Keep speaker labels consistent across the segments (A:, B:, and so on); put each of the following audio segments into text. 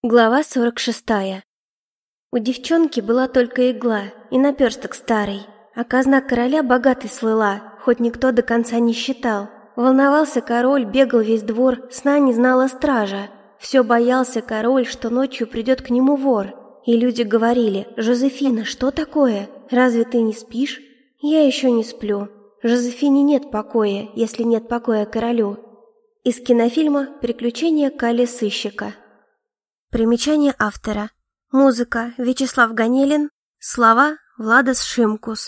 A: Глава 46. У девчонки была только игла и наперсток старый, а казна короля богатой слыла, хоть никто до конца не считал. Волновался король, бегал весь двор, сна не знала стража. Все боялся король, что ночью придет к нему вор. И люди говорили: «Жозефина, что такое? Разве ты не спишь?» «Я еще не сплю. Жозефине нет покоя, если нет покоя королю». Из кинофильма «Приключения Каллы-сыщика». Примечание автора. Музыка Вячеслав Ганелин. Слова Владос Шимкус.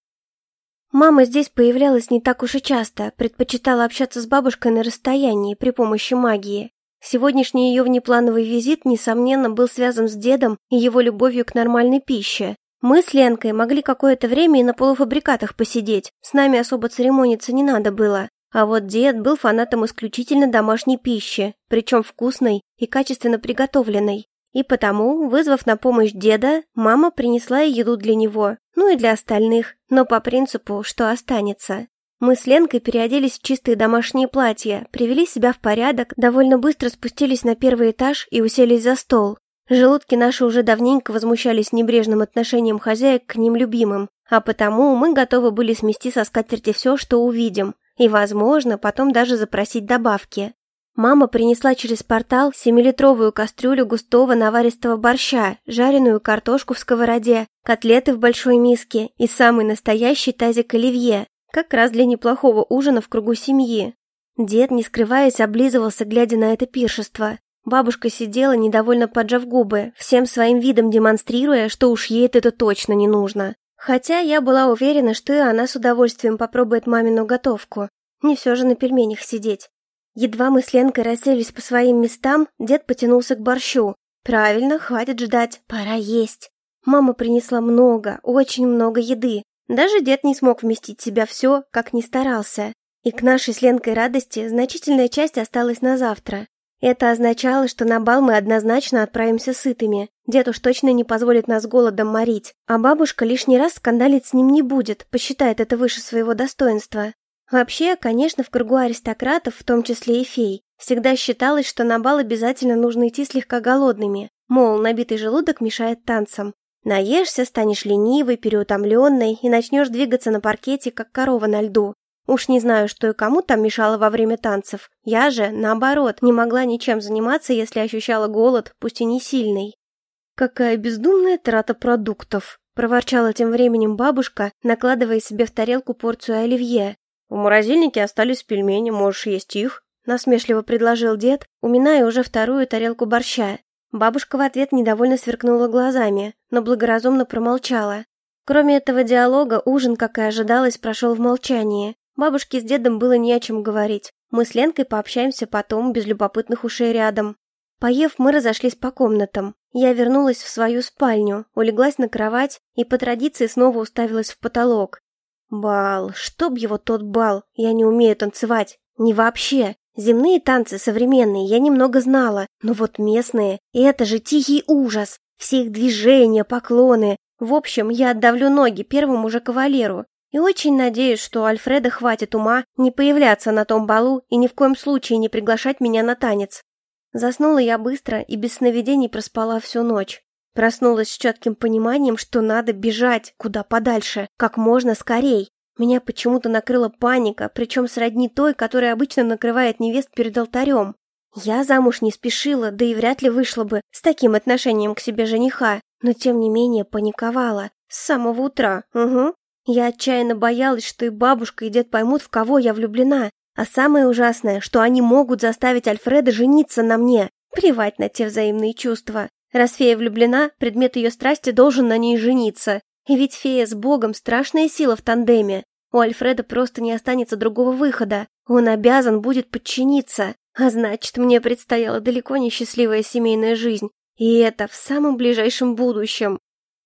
A: Мама здесь появлялась не так уж и часто, предпочитала общаться с бабушкой на расстоянии при помощи магии. Сегодняшний ее внеплановый визит, несомненно, был связан с дедом и его любовью к нормальной пище. Мы с Ленкой могли какое-то время и на полуфабрикатах посидеть, с нами особо церемониться не надо было. А вот дед был фанатом исключительно домашней пищи, причем вкусной и качественно приготовленной. И потому, вызвав на помощь деда, мама принесла и еду для него, ну и для остальных, но по принципу, что останется. Мы с Ленкой переоделись в чистые домашние платья, привели себя в порядок, довольно быстро спустились на первый этаж и уселись за стол. Желудки наши уже давненько возмущались небрежным отношением хозяек к ним любимым, а потому мы готовы были смести со скатерти все, что увидим. И, возможно, потом даже запросить добавки. Мама принесла через портал 7-литровую кастрюлю густого наваристого борща, жареную картошку в сковороде, котлеты в большой миске и самый настоящий тазик оливье, как раз для неплохого ужина в кругу семьи. Дед, не скрываясь, облизывался, глядя на это пиршество. Бабушка сидела, недовольно поджав губы, всем своим видом демонстрируя, что уж ей это точно не нужно. Хотя я была уверена, что и она с удовольствием попробует мамину готовку. Не все же на пельменях сидеть. Едва мы с Ленкой расселись по своим местам, дед потянулся к борщу. Правильно, хватит ждать, пора есть. Мама принесла много, очень много еды. Даже дед не смог вместить в себя все, как ни старался. И к нашей с Ленкой радости значительная часть осталась на завтра. Это означало, что на бал мы однозначно отправимся сытыми. Дед уж точно не позволит нас голодом морить, а бабушка лишний раз скандалить с ним не будет, посчитает это выше своего достоинства. Вообще, конечно, в кругу аристократов, в том числе и фей, всегда считалось, что на бал обязательно нужно идти слегка голодными, мол, набитый желудок мешает танцам. Наешься, станешь ленивой, переутомленной и начнешь двигаться на паркете, как корова на льду. Уж не знаю, что и кому там мешало во время танцев. Я же, наоборот, не могла ничем заниматься, если ощущала голод, пусть и не сильный. «Какая бездумная трата продуктов!» – проворчала тем временем бабушка, накладывая себе в тарелку порцию оливье. «В морозильнике остались пельмени, можешь есть их», – насмешливо предложил дед, уминая уже вторую тарелку борща. Бабушка в ответ недовольно сверкнула глазами, но благоразумно промолчала. Кроме этого диалога, ужин, как и ожидалось, прошел в молчании. Бабушке с дедом было не о чем говорить. Мы с Ленкой пообщаемся потом, без любопытных ушей рядом. Поев, мы разошлись по комнатам. Я вернулась в свою спальню, улеглась на кровать и по традиции снова уставилась в потолок. Бал, чтоб его тот бал, я не умею танцевать. Не вообще. Земные танцы современные я немного знала, но вот местные, и это же тихий ужас. Все их движения, поклоны. В общем, я отдавлю ноги первому же кавалеру. И очень надеюсь, что у Альфреда хватит ума не появляться на том балу и ни в коем случае не приглашать меня на танец. Заснула я быстро и без сновидений проспала всю ночь. Проснулась с четким пониманием, что надо бежать куда подальше, как можно скорей. Меня почему-то накрыла паника, причем сродни той, которая обычно накрывает невест перед алтарем. Я замуж не спешила, да и вряд ли вышла бы с таким отношением к себе жениха, но тем не менее паниковала. С самого утра, угу. Я отчаянно боялась, что и бабушка, и дед поймут, в кого я влюблена. А самое ужасное, что они могут заставить Альфреда жениться на мне. Плевать на те взаимные чувства. Раз фея влюблена, предмет ее страсти должен на ней жениться. И ведь фея с богом — страшная сила в тандеме. У Альфреда просто не останется другого выхода. Он обязан будет подчиниться. А значит, мне предстояла далеко не счастливая семейная жизнь. И это в самом ближайшем будущем.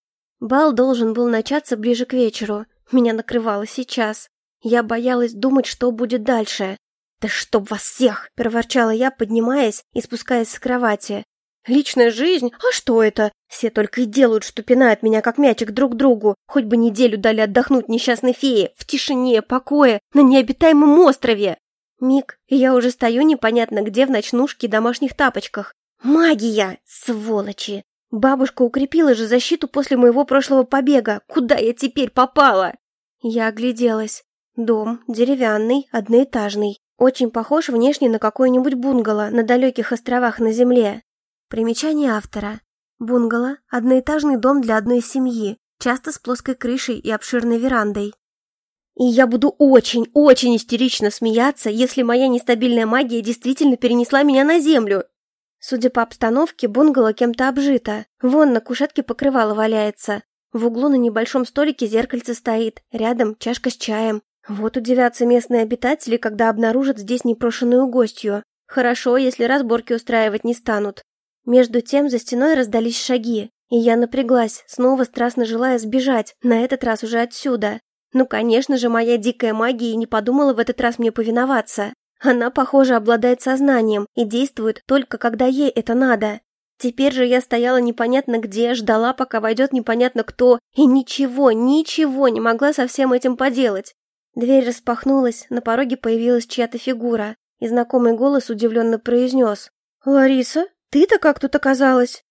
A: Бал должен был начаться ближе к вечеру. Меня накрывало сейчас. Я боялась думать, что будет дальше. «Да чтоб вас всех!» – проворчала я, поднимаясь и спускаясь с кровати. «Личная жизнь? А что это? Все только и делают, что пинают меня, как мячик, друг другу. Хоть бы неделю дали отдохнуть несчастной фее, в тишине, покое, на необитаемом острове!» Миг, и я уже стою непонятно где в ночнушке и домашних тапочках. Магия! Сволочи! Бабушка укрепила же защиту после моего прошлого побега. Куда я теперь попала? Я огляделась. Дом деревянный, одноэтажный. Очень похож внешне на какое-нибудь бунгало на далеких островах на земле. Примечание автора. Бунгало – одноэтажный дом для одной семьи, часто с плоской крышей и обширной верандой. И я буду очень истерично смеяться, если моя нестабильная магия действительно перенесла меня на землю. Судя по обстановке, бунгало кем-то обжито. Вон на кушетке покрывало валяется. В углу на небольшом столике зеркальце стоит, рядом чашка с чаем. Вот удивятся местные обитатели, когда обнаружат здесь непрошенную гостью. Хорошо, если разборки устраивать не станут. Между тем за стеной раздались шаги, и я напряглась, снова страстно желая сбежать, на этот раз уже отсюда. Ну, конечно же, моя дикая магия не подумала в этот раз мне повиноваться. Она, похоже, обладает сознанием и действует только когда ей это надо. Теперь же я стояла непонятно где, ждала, пока войдет непонятно кто, и ничего не могла со всем этим поделать. Дверь распахнулась, на пороге появилась чья-то фигура, и знакомый голос удивленно произнес: «Лариса, ты-то как тут оказалась?»